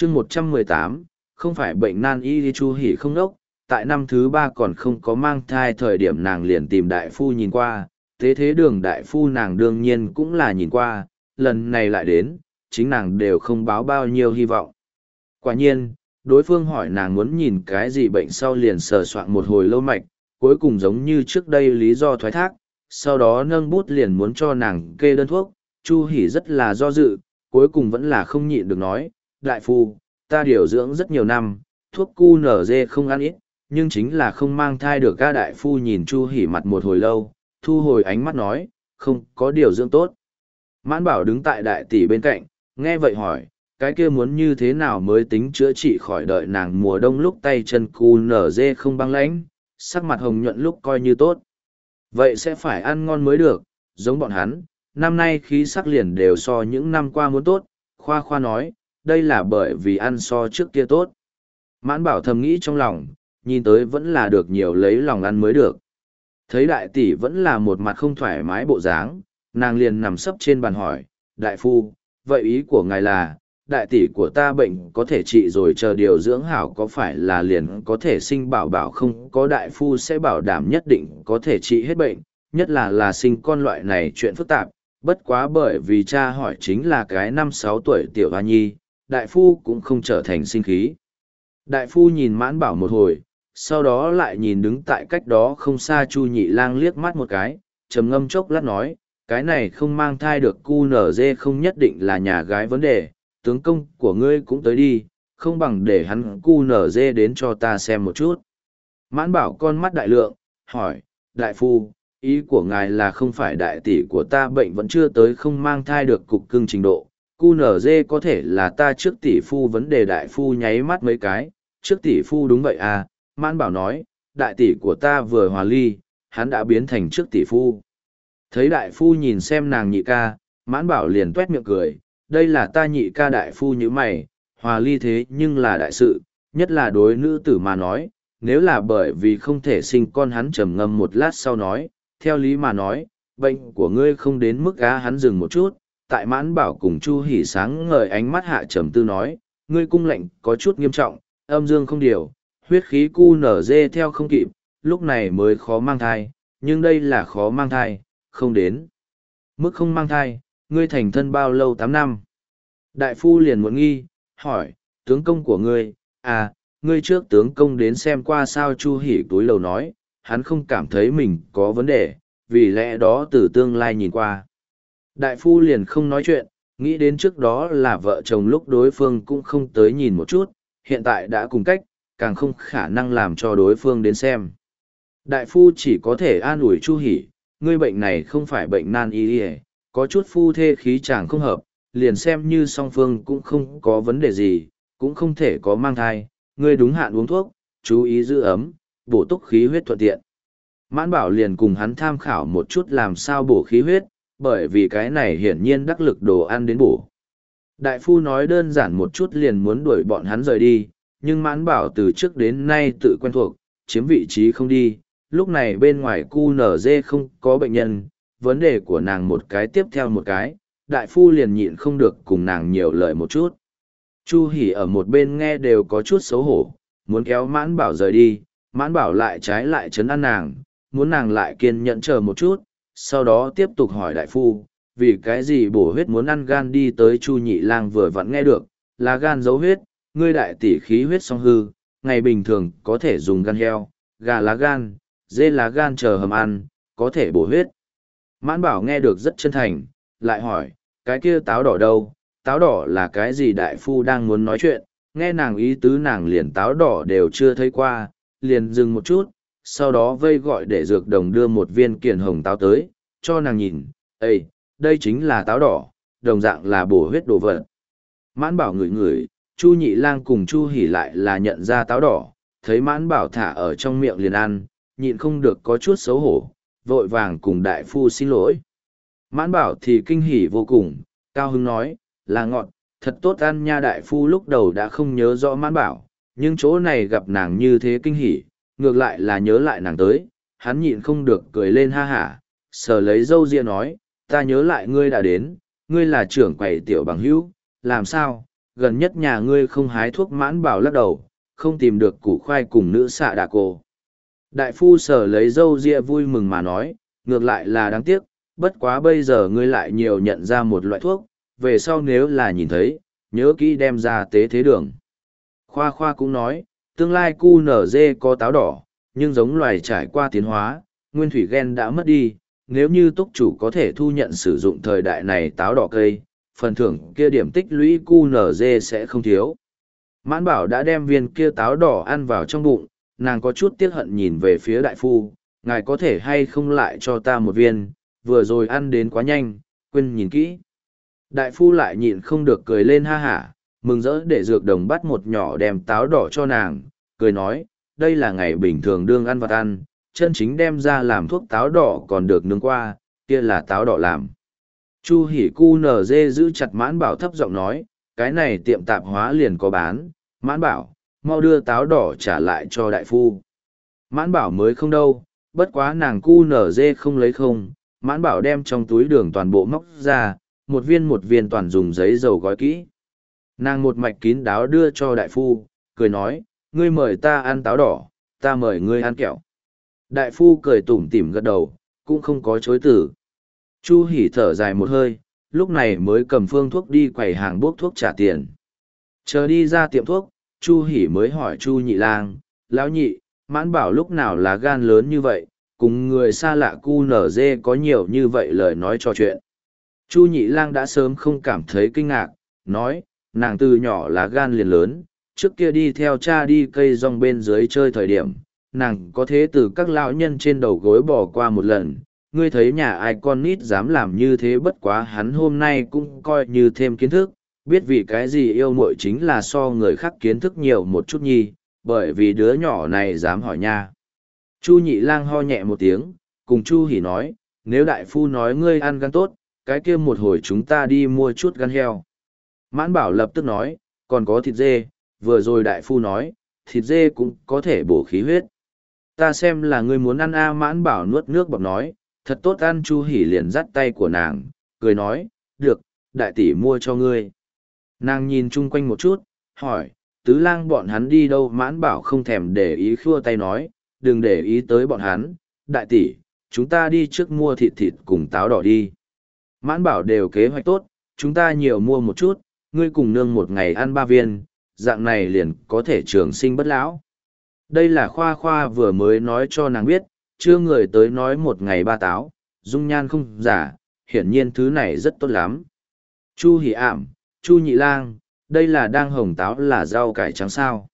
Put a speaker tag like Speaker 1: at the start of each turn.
Speaker 1: chương 118, không phải bệnh nan y Chu Hỷ không đốc, tại năm thứ 3 còn không có mang thai thời điểm nàng liền tìm đại phu nhìn qua, tế thế đường đại phu nàng đương nhiên cũng là nhìn qua, lần này lại đến, chính nàng đều không báo bao nhiêu hy vọng. Quả nhiên, đối phương hỏi nàng muốn nhìn cái gì bệnh sau liền sờ soạn một hồi lâu mạch, cuối cùng giống như trước đây lý do thoái thác, sau đó nâng bút liền muốn cho nàng kê đơn thuốc, Chu Hỷ rất là do dự, cuối cùng vẫn là không nhịn được nói, đại phu, ta điều dưỡng rất nhiều năm, thuốc cu nở dê không ăn ít, nhưng chính là không mang thai được. Ca đại phu nhìn Chu Hỷ mặt một hồi lâu, thu hồi ánh mắt nói, không có điều dưỡng tốt. Mãn Bảo đứng tại đại tỷ bên cạnh, nghe vậy hỏi, cái kia muốn như thế nào mới tính chữa trị khỏi đợi nàng mùa đông lúc tay chân cu nở dê không băng lãnh, sắc mặt hồng nhuận lúc coi như tốt. Vậy sẽ phải ăn ngon mới được, giống bọn hắn, năm nay khí sắc liền đều so những năm qua muốn tốt, khoa khoa nói, đây là bởi vì ăn so trước kia tốt. Mãn Bảo thầm nghĩ trong lòng, nhìn tới vẫn là được nhiều lấy lòng ăn mới được. Thấy đại tỷ vẫn là một mặt không thoải mái bộ dáng, nàng liền nằm sấp trên bàn hỏi, đại phu, vậy ý của ngài là, đại tỷ của ta bệnh có thể trị rồi chờ điều dưỡng hảo có phải là liền có thể sinh bảo bảo không? Có đại phu sẽ bảo đảm nhất định có thể trị hết bệnh, nhất là sinh con loại này chuyện phức tạp, bất quá bởi vì cha hỏi chính là cái 5-6 tuổi tiểu hoa nhi, đại phu cũng không trở thành sinh khí. Đại phu nhìn Mãn Bảo một hồi, sau đó lại nhìn đứng tại cách đó không xa Chu Nhị Lang liếc mắt một cái, trầm ngâm chốc lát nói, cái này không mang thai được cu nở dê không nhất định là nhà gái vấn đề, tướng công của ngươi cũng tới đi, không bằng để hắn cu nở dê đến cho ta xem một chút. Mãn Bảo con mắt đại lượng, hỏi, đại phu, ý của ngài là không phải đại tỷ của ta bệnh vẫn chưa tới không mang thai được cục cưng trình độ, cu nở dê có thể là ta trước tỷ phu vấn đề. Đại phu nháy mắt mấy cái, trước tỷ phu đúng vậy à? Mãn Bảo nói, đại tỷ của ta vừa hòa ly, hắn đã biến thành trước tỷ phu. Thấy đại phu nhìn xem nàng nhị ca, Mãn Bảo liền tuét miệng cười, đây là ta nhị ca. Đại phu như mày, hòa ly thế nhưng là đại sự, nhất là đối nữ tử mà nói, nếu là bởi vì không thể sinh con. Hắn trầm ngâm một lát sau nói, theo lý mà nói, bệnh của ngươi không đến mức á. Hắn dừng một chút, tại Mãn Bảo cùng Chu Hỷ sáng ngời ánh mắt hạ trầm tư nói, ngươi cung lệnh có chút nghiêm trọng, âm dương không điều, huyết khí cu nở dê theo không kịp, lúc này mới khó mang thai, nhưng đây là khó mang thai, không đến mức không mang thai, ngươi thành thân bao lâu? 8 năm. Đại phu liền muốn nghi, hỏi, tướng công của ngươi, à, ngươi trước tướng công đến xem qua sao? Chu Hỷ túi lầu nói, hắn không cảm thấy mình có vấn đề, vì lẽ đó từ tương lai nhìn qua. Đại phu liền không nói chuyện, nghĩ đến trước đó là vợ chồng lúc đối phương cũng không tới nhìn một chút, hiện tại đã cùng cách, càng không khả năng làm cho đối phương đến xem. Đại phu chỉ có thể an ủi Chu Hỷ, ngươi bệnh này không phải bệnh nan y, có chút phu thê khí chàng không hợp, liền xem như song phương cũng không có vấn đề gì, cũng không thể có mang thai, ngươi đúng hạn uống thuốc, chú ý giữ ấm, bổ túc khí huyết thuận tiện. Mãn Bảo liền cùng hắn tham khảo một chút làm sao bổ khí huyết, bởi vì cái này hiển nhiên đắc lực đồ ăn đến bổ. Đại phu nói đơn giản một chút liền muốn đuổi bọn hắn rời đi, nhưng Mãn Bảo từ trước đến nay tự quen thuộc, chiếm vị trí không đi. Lúc này bên ngoài cu nở dê không có bệnh nhân, vấn đề của nàng một cái tiếp theo một cái, đại phu liền nhịn không được cùng nàng nhiều lời một chút. Chu Hỷ ở một bên nghe đều có chút xấu hổ, muốn kéo Mãn Bảo rời đi, Mãn Bảo lại trái lại trấn an nàng, muốn nàng lại kiên nhẫn chờ một chút, sau đó tiếp tục hỏi đại phu, vì cái gì bổ huyết muốn ăn gan? Đi tới Chu Nhị Lang vừa vặn nghe được, là gan giấu huyết, ngươi đại tỷ khí huyết song hư, ngày bình thường có thể dùng gan heo, gà lá gan, dê lá gan chờ hầm ăn, có thể bổ huyết. Mãn Bảo nghe được rất chân thành, lại hỏi, cái kia táo đỏ đâu? Táo đỏ là cái gì? Đại phu đang muốn nói chuyện, nghe nàng ý tứ nàng liền táo đỏ đều chưa thấy qua, liền dừng một chút, sau đó vây gọi để dược đồng đưa một viên kiển hồng táo tới, cho nàng nhìn, ê, đây chính là táo đỏ, đồng dạng là bổ huyết đồ vật. Mãn Bảo ngửi ngửi, Chu Nhị Lang cùng Chu Hỷ lại là nhận ra táo đỏ, thấy Mãn Bảo thả ở trong miệng liền ăn, nhịn không được có chút xấu hổ, vội vàng cùng đại phu xin lỗi. Mãn Bảo thì kinh hỉ vô cùng, cao hứng nói, là ngọt, thật tốt ăn nha. Đại phu lúc đầu đã không nhớ rõ Mãn Bảo, nhưng chỗ này gặp nàng như thế kinh hỉ, ngược lại là nhớ lại nàng tới, hắn nhịn không được cười lên ha hả, sờ lấy râu ria nói, ta nhớ lại ngươi đã đến, ngươi là trưởng quầy tiểu bằng hữu, làm sao, gần nhất nhà ngươi không hái thuốc. Mãn Bảo lắc đầu, không tìm được củ khoai cùng nữ xạ đà cô. Đại phu sở lấy râu ria vui mừng mà nói, ngược lại là đáng tiếc, bất quá bây giờ ngươi lại nhiều nhận ra một loại thuốc, về sau nếu là nhìn thấy, nhớ kỹ đem ra tế thế đường. Khoa Khoa cũng nói, tương lai QNZ có táo đỏ, nhưng giống loài trải qua tiến hóa, nguyên thủy gen đã mất đi, nếu như túc chủ có thể thu nhận sử dụng thời đại này táo đỏ cây, phần thưởng kia điểm tích lũy QNZ sẽ không thiếu. Mãn Bảo đã đem viên kia táo đỏ ăn vào trong bụng, nàng có chút tiếc hận nhìn về phía đại phu, ngài có thể hay không lại cho ta một viên, vừa rồi ăn đến quá nhanh, quên nhìn kỹ. Đại phu lại nhịn không được cười lên ha hả, mừng rỡ để dược đồng bắt một nhỏ đem táo đỏ cho nàng, cười nói, đây là ngày bình thường đương ăn vặt ăn, chân chính đem ra làm thuốc táo đỏ còn được nướng qua, kia là táo đỏ làm. Chu Hỉ QNZ giữ chặt Mãn Bảo thấp giọng nói, cái này tiệm tạp hóa liền có bán, Mãn Bảo, mau đưa táo đỏ trả lại cho đại phu. Mãn Bảo mới không đâu, bất quá nàng QNZ không lấy không, Mãn Bảo đem trong túi đường toàn bộ móc ra, một viên toàn dùng giấy dầu gói kỹ. Nàng một mạch kín đáo đưa cho đại phu, cười nói, ngươi mời ta ăn táo đỏ, ta mời ngươi ăn kẹo. Đại phu cười tủm tỉm gật đầu, cũng không có chối từ. Chu Hỉ thở dài một hơi, lúc này mới cầm phương thuốc đi quầy hàng bốc thuốc trả tiền. Chờ đi ra tiệm thuốc, Chu Hỉ mới hỏi Chu Nhị Lang, lão nhị, Mãn Bảo lúc nào lá gan lớn như vậy, cùng người xa lạ QNZ có nhiều như vậy lời nói trò chuyện. Chu Nhị Lang đã sớm không cảm thấy kinh ngạc, nói, nàng từ nhỏ lá gan liền lớn, trước kia đi theo cha đi cây rong bên dưới chơi thời điểm, nàng có thế từ các lão nhân trên đầu gối bỏ qua một lần, ngươi thấy nhà ai con nít dám làm như thế, bất quá hắn hôm nay cũng coi như thêm kiến thức, biết vì cái gì yêu muội chính là so người khác kiến thức nhiều một chút nhi, bởi vì đứa nhỏ này dám hỏi nha. Chu Nhị Lang ho nhẹ một tiếng, cùng Chu Hỉ nói, nếu đại phu nói ngươi ăn gan tốt, cái kia một hồi chúng ta đi mua chút gan heo. Mãn Bảo lập tức nói, còn có thịt dê, vừa rồi đại phu nói, thịt dê cũng có thể bổ khí huyết. Ta xem là ngươi muốn ăn a. Mãn Bảo nuốt nước bọt nói, thật tốt ăn. Chu Hỉ liền dắt tay của nàng, cười nói, được, đại tỷ mua cho ngươi. Nàng nhìn chung quanh một chút, hỏi, Tứ Lang bọn hắn đi đâu? Mãn Bảo không thèm để ý, khua tay nói, đừng để ý tới bọn hắn, đại tỷ, chúng ta đi trước mua thịt cùng táo đỏ đi. Mãn Bảo đều kế hoạch tốt, chúng ta nhiều mua một chút, ngươi cùng nương một ngày ăn 3 viên, dạng này liền có thể trường sinh bất lão. Đây là Khoa Khoa vừa mới nói cho nàng biết, chưa người tới nói một ngày 3 táo, dung nhan không giả, hiển nhiên thứ này rất tốt lắm. Chu Hỉ ảm, Chu Nhị Lang, đây là đang hồng táo là rau cải trắng sao?